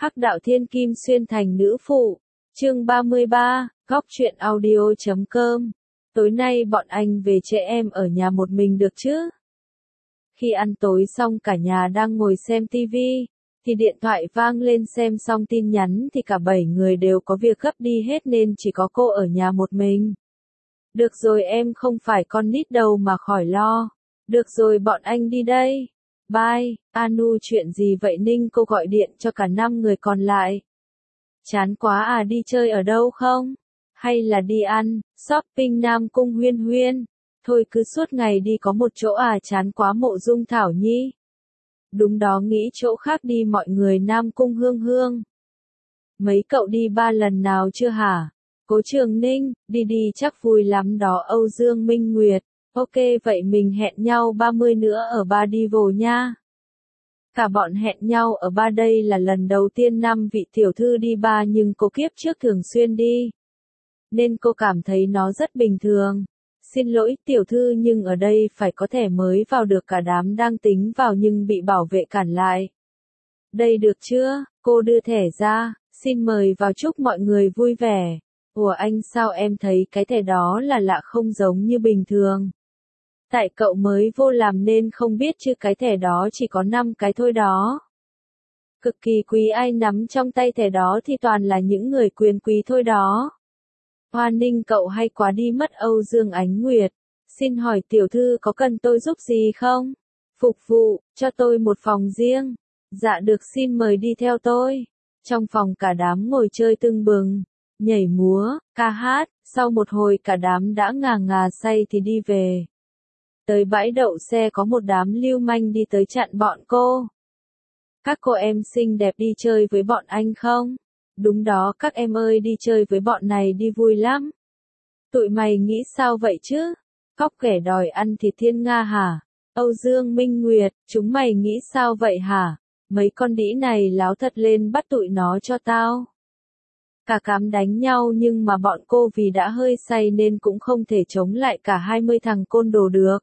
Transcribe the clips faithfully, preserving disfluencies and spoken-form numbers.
Hắc đạo thiên kim xuyên thành nữ phụ. Chương ba mươi ba, góc truyện audio chấm com. Tối nay bọn anh về trẻ em ở nhà một mình được chứ? Khi ăn tối xong cả nhà đang ngồi xem tivi, thì điện thoại vang lên, xem xong tin nhắn thì cả bảy người đều có việc gấp đi hết nên chỉ có cô ở nhà một mình. Được rồi, em không phải con nít đâu mà khỏi lo. Được rồi, bọn anh đi đây. Bye. Anu, chuyện gì vậy Ninh? Cô gọi điện cho cả năm người còn lại. Chán quá à, đi chơi ở đâu không? Hay là đi ăn, shopping Nam Cung Huyên Huyên? Thôi cứ suốt ngày đi có một chỗ à, chán quá Mộ Dung Thảo Nhi. Đúng đó, nghĩ chỗ khác đi mọi người. Nam Cung Hương Hương. Mấy cậu đi ba lần nào chưa hả? Cố Trường Ninh, đi đi chắc vui lắm đó. Âu Dương Minh Nguyệt. Ok, vậy mình hẹn nhau ba mươi nữa ở Ba Divo nha. Cả bọn hẹn nhau ở ba, đây là lần đầu tiên năm vị tiểu thư đi ba, nhưng cô kiếp trước thường xuyên đi, nên cô cảm thấy nó rất bình thường. Xin lỗi tiểu thư, nhưng ở đây phải có thẻ mới vào được. Cả đám đang tính vào nhưng bị bảo vệ cản lại. Đây được chưa? Cô đưa thẻ ra. Xin mời vào, chúc mọi người vui vẻ. Ủa anh, sao em thấy cái thẻ đó là lạ, không giống như bình thường? Tại cậu mới vô làm nên không biết chứ cái thẻ đó chỉ có năm cái thôi đó. Cực kỳ quý, ai nắm trong tay thẻ đó thì toàn là những người quyền quý thôi đó. Hoa Ninh, cậu hay quá đi mất. Âu Dương Ánh Nguyệt. Xin hỏi tiểu thư có cần tôi giúp gì không? Phục vụ, cho tôi một phòng riêng. Dạ được, xin mời đi theo tôi. Trong phòng cả đám ngồi chơi tưng bừng, nhảy múa, ca hát, sau một hồi cả đám đã ngà ngà say thì đi về. Tới bãi đậu xe có một đám lưu manh đi tới chặn bọn cô. Các cô em xinh đẹp đi chơi với bọn anh không? Đúng đó các em ơi, đi chơi với bọn này đi vui lắm. Tụi mày nghĩ sao vậy chứ? Cóc ghẻ đòi ăn thịt thiên nga hả? Âu Dương Minh Nguyệt, chúng mày nghĩ sao vậy hả? Mấy con đĩ này láo thật, lên bắt tụi nó cho tao. Cả cám đánh nhau nhưng mà bọn cô vì đã hơi say nên cũng không thể chống lại cả hai mươi thằng côn đồ được.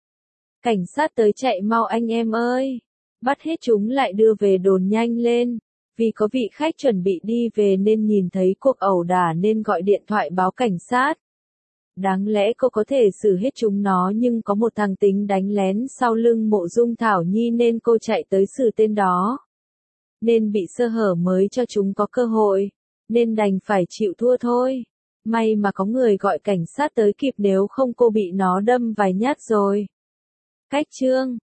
Cảnh sát tới, chạy mau anh em ơi. Bắt hết chúng lại đưa về đồn nhanh lên. Vì có vị khách chuẩn bị đi về nên nhìn thấy cuộc ẩu đả nên gọi điện thoại báo cảnh sát. Đáng lẽ cô có thể xử hết chúng nó, nhưng có một thằng tính đánh lén sau lưng Mộ Dung Thảo Nhi nên cô chạy tới xử tên đó. Nên bị sơ hở mới cho chúng có cơ hội. Nên đành phải chịu thua thôi. May mà có người gọi cảnh sát tới kịp, nếu không cô bị nó đâm vài nhát rồi. Cách chương